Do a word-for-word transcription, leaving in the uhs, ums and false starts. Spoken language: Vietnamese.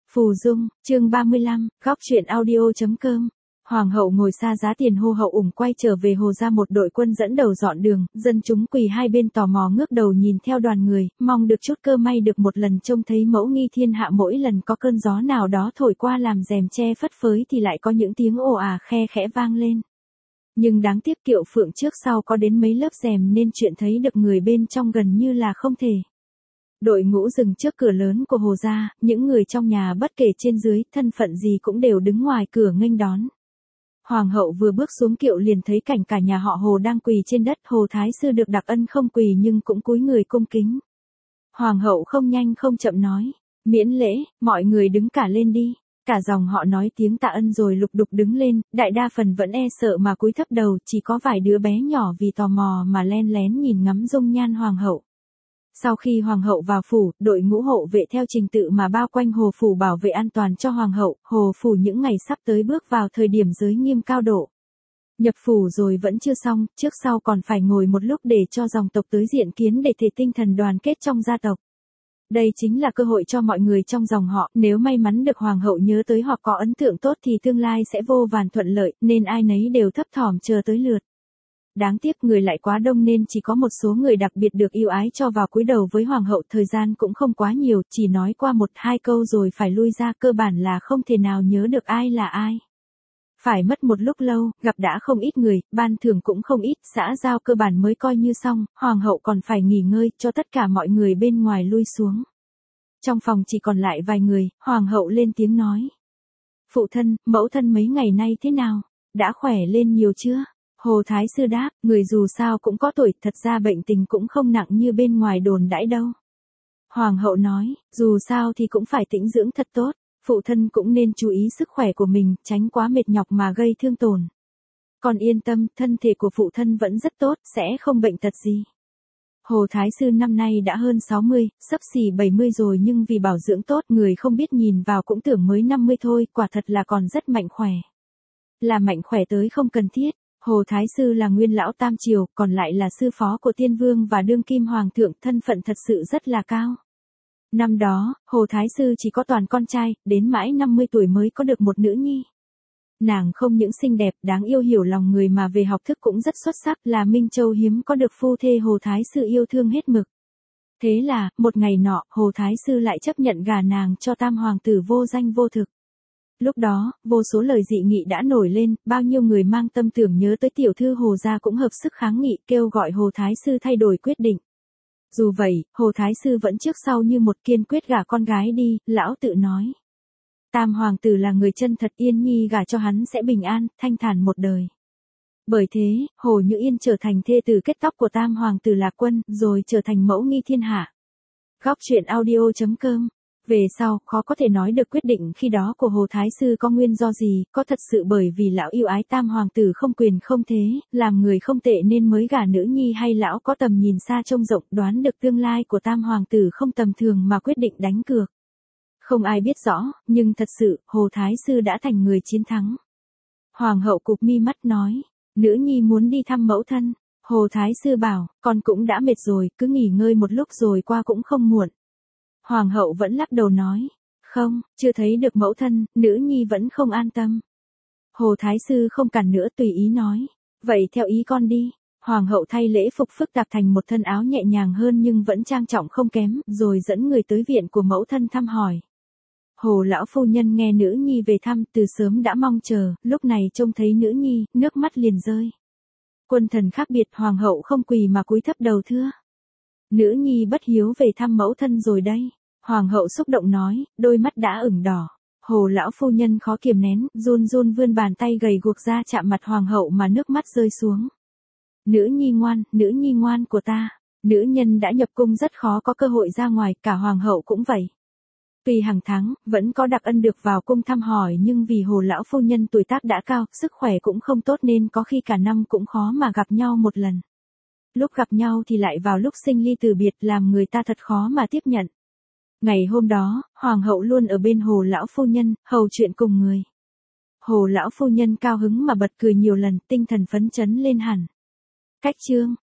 Phù Dung, chương ba mươi lăm, góc truyện audio.com. Hoàng hậu ngồi xa giá tiền hô hậu ủng quay trở về hồ ra một đội quân dẫn đầu dọn đường, dân chúng quỳ hai bên tò mò ngước đầu nhìn theo đoàn người, mong được chút cơ may được một lần trông thấy mẫu nghi thiên hạ. Mỗi lần có cơn gió nào đó thổi qua làm rèm che phất phới thì lại có những tiếng ồ ả khe khẽ vang lên. Nhưng đáng tiếc Kiệu Phượng trước sau có đến mấy lớp rèm nên chuyện thấy được người bên trong gần như là không thể. Đội ngũ dừng trước cửa lớn của hồ gia, những người trong nhà bất kể trên dưới, thân phận gì cũng đều đứng ngoài cửa nghênh đón. Hoàng hậu vừa bước xuống kiệu liền thấy cảnh cả nhà họ Hồ đang quỳ trên đất. Hồ Thái Sư được đặc ân không quỳ nhưng cũng cúi người cung kính. Hoàng hậu không nhanh không chậm nói, miễn lễ, mọi người đứng cả lên đi. Cả dòng họ nói tiếng tạ ân rồi lục đục đứng lên, đại đa phần vẫn e sợ mà cúi thấp đầu, chỉ có vài đứa bé nhỏ vì tò mò mà len lén nhìn ngắm dung nhan hoàng hậu. Sau khi hoàng hậu vào phủ, đội ngũ hộ vệ theo trình tự mà bao quanh hồ phủ bảo vệ an toàn cho hoàng hậu. Hồ phủ những ngày sắp tới bước vào thời điểm giới nghiêm cao độ. Nhập phủ rồi vẫn chưa xong, trước sau còn phải ngồi một lúc để cho dòng tộc tới diện kiến để thể tinh thần đoàn kết trong gia tộc. Đây chính là cơ hội cho mọi người trong dòng họ, nếu may mắn được hoàng hậu nhớ tới hoặc có ấn tượng tốt thì tương lai sẽ vô vàn thuận lợi, nên ai nấy đều thấp thỏm chờ tới lượt. Đáng tiếc người lại quá đông nên chỉ có một số người đặc biệt được yêu ái cho vào cúi đầu với hoàng hậu. Thời gian cũng không quá nhiều, chỉ nói qua một hai câu rồi phải lui ra, cơ bản là không thể nào nhớ được ai là ai. Phải mất một lúc lâu, gặp đã không ít người, ban thưởng cũng không ít, xã giao cơ bản mới coi như xong, hoàng hậu còn phải nghỉ ngơi, cho tất cả mọi người bên ngoài lui xuống. Trong phòng chỉ còn lại vài người, hoàng hậu lên tiếng nói. Phụ thân, mẫu thân mấy ngày nay thế nào? Đã khỏe lên nhiều chưa? Hồ Thái Sư đáp, người dù sao cũng có tuổi, thật ra bệnh tình cũng không nặng như bên ngoài đồn đãi đâu. Hoàng hậu nói, dù sao thì cũng phải tĩnh dưỡng thật tốt, phụ thân cũng nên chú ý sức khỏe của mình, tránh quá mệt nhọc mà gây thương tổn. Còn yên tâm, thân thể của phụ thân vẫn rất tốt, sẽ không bệnh tật gì. Hồ Thái Sư năm nay đã hơn sáu mươi, sắp xỉ bảy mươi rồi nhưng vì bảo dưỡng tốt người không biết nhìn vào cũng tưởng mới năm mươi thôi, quả thật là còn rất mạnh khỏe. Là mạnh khỏe tới không cần thiết. Hồ Thái Sư là nguyên lão Tam Triều, còn lại là sư phó của Tiên Vương và đương kim hoàng thượng, thân phận thật sự rất là cao. Năm đó, Hồ Thái Sư chỉ có toàn con trai, đến mãi năm mươi tuổi mới có được một nữ nhi. Nàng không những xinh đẹp, đáng yêu, hiểu lòng người mà về học thức cũng rất xuất sắc, là Minh Châu hiếm có được phu thê Hồ Thái Sư yêu thương hết mực. Thế là, một ngày nọ, Hồ Thái Sư lại chấp nhận gả nàng cho tam hoàng tử vô danh vô thực. Lúc đó, vô số lời dị nghị đã nổi lên, bao nhiêu người mang tâm tưởng nhớ tới tiểu thư Hồ gia cũng hợp sức kháng nghị, kêu gọi Hồ Thái Sư thay đổi quyết định. Dù vậy, Hồ Thái Sư vẫn trước sau như một, kiên quyết gả con gái đi. Lão tự nói, tam hoàng tử là người chân thật, Yên Nhi gả cho hắn sẽ bình an, thanh thản một đời. Bởi thế, Hồ Như Yên trở thành thê tử kết tóc của tam hoàng tử Lạc Quân, rồi trở thành mẫu nghi thiên hạ. Góc truyện audio.com. Về sau, khó có thể nói được quyết định khi đó của Hồ Thái Sư có nguyên do gì, có thật sự bởi vì lão yêu ái tam hoàng tử không quyền không thế, làm người không tệ nên mới gả nữ nhi, hay lão có tầm nhìn xa trông rộng, đoán được tương lai của tam hoàng tử không tầm thường mà quyết định đánh cược. Không ai biết rõ, nhưng thật sự, Hồ Thái Sư đã thành người chiến thắng. Hoàng hậu cụp mi mắt nói, nữ nhi muốn đi thăm mẫu thân. Hồ Thái Sư bảo, con cũng đã mệt rồi, cứ nghỉ ngơi một lúc rồi qua cũng không muộn. Hoàng hậu vẫn lắc đầu nói, không, chưa thấy được mẫu thân, nữ nhi vẫn không an tâm. Hồ Thái Sư không cản nữa, tùy ý nói, vậy theo ý con đi. Hoàng hậu thay lễ phục phức tạp thành một thân áo nhẹ nhàng hơn nhưng vẫn trang trọng không kém, rồi dẫn người tới viện của mẫu thân thăm hỏi. Hồ lão phu nhân nghe nữ nhi về thăm, từ sớm đã mong chờ, lúc này trông thấy nữ nhi, nước mắt liền rơi. Quân thần khác biệt, hoàng hậu không quỳ mà cúi thấp đầu thưa. Nữ nhi bất hiếu về thăm mẫu thân rồi đây. Hoàng hậu xúc động nói, đôi mắt đã ửng đỏ. Hồ lão phu nhân khó kiềm nén, run run vươn bàn tay gầy guộc ra chạm mặt hoàng hậu mà nước mắt rơi xuống. Nữ nhi ngoan, nữ nhi ngoan của ta. Nữ nhân đã nhập cung rất khó có cơ hội ra ngoài, cả hoàng hậu cũng vậy. Tuy hàng tháng, vẫn có đặc ân được vào cung thăm hỏi nhưng vì Hồ lão phu nhân tuổi tác đã cao, sức khỏe cũng không tốt nên có khi cả năm cũng khó mà gặp nhau một lần. Lúc gặp nhau thì lại vào lúc sinh ly từ biệt, làm người ta thật khó mà tiếp nhận. Ngày hôm đó, hoàng hậu luôn ở bên Hồ lão phu nhân, hầu chuyện cùng người. Hồ lão phu nhân cao hứng mà bật cười nhiều lần, tinh thần phấn chấn lên hẳn. Cách chương,